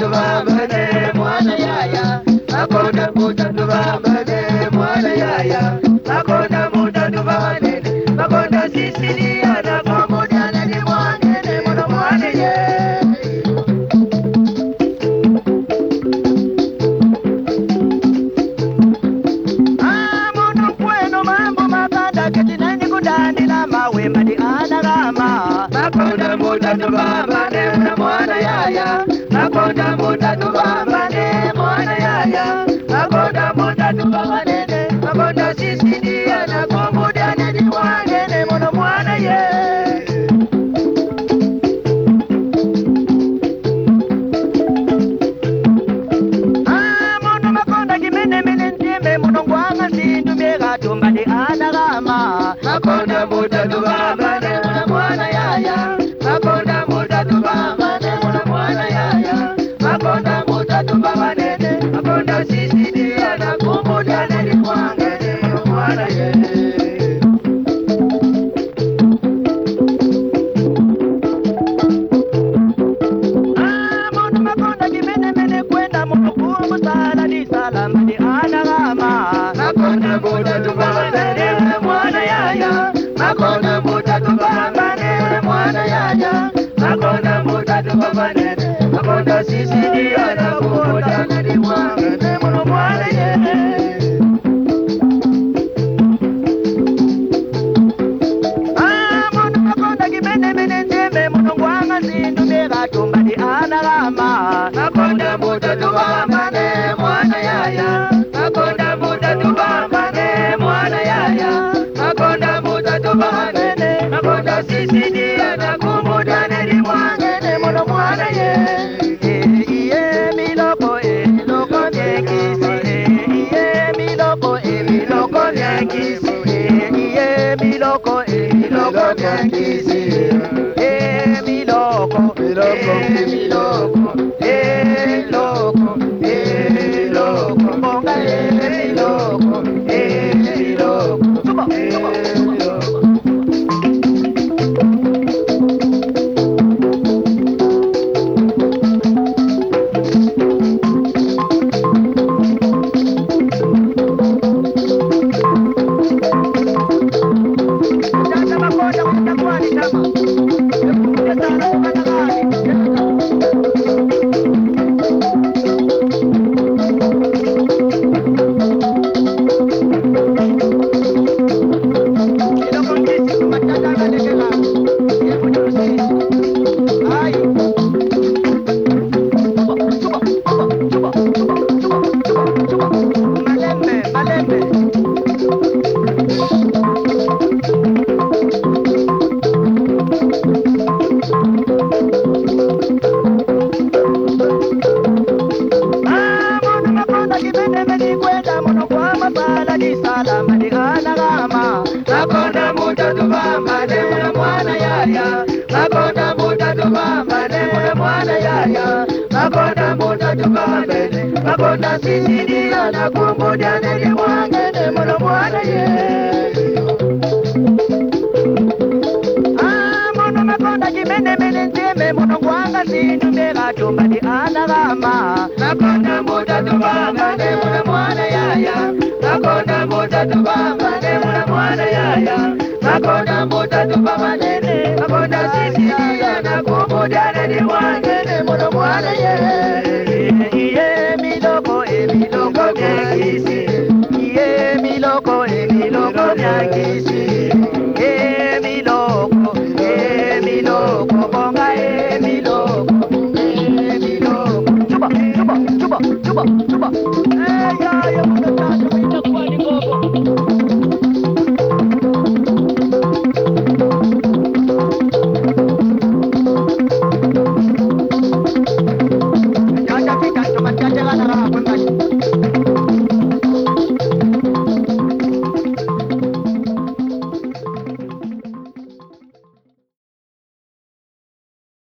tubambane mwana yaya makonda muta tubambane mwana yaya makonda muta tubambane makonda sisilia na pamoja na ni mwana mwana mwana ye mono kweno mambo makanda ketinani kudani na mawe madi anagama makonda muta tubambane mwana yaya makonda muta tubambane mwana yaya makonda muta tubambane makonda sisilia na pamoja na ni mwana mwana mwana ye makonda muta tubambane mwana yaya makonda muta tubambane mwana yaya makonda muta tubambane makonda sisi dia na kumbuda ni mwangene mwana ye mono makonda kimene kwenda mono kuwa sala di salama di anagama makonda muta tubambane mwana yaya makonda muta tubambane mwana yaya makonda muta tubambane makonda sisi dia na kumbuda ni mwangene mwana ye mono makonda kimene njeme mono ngwanga zindu mega tumba di anagama makonda muta tubambane mwana yaya makonda muta tubambane mwana yaya makonda muta tubambane makonda sisi dia na kumbuda ni mwangene mwana ye iye miloko nyekisi iye miloko nyekisi iye miloko nyekisi miloko bonga miloko suba makonda muta tubambane mwana yaya makonda muta tubambane mwana yaya makonda muta tubambane makonda sisi dia na kumbuda ni mwangene mwana ye mono makonda kimene njeme mono ngwanga zindu mega tumba di anagama makonda muta tubambane mwana yaya makonda muta tubambane mwana yaya makonda muta tubambane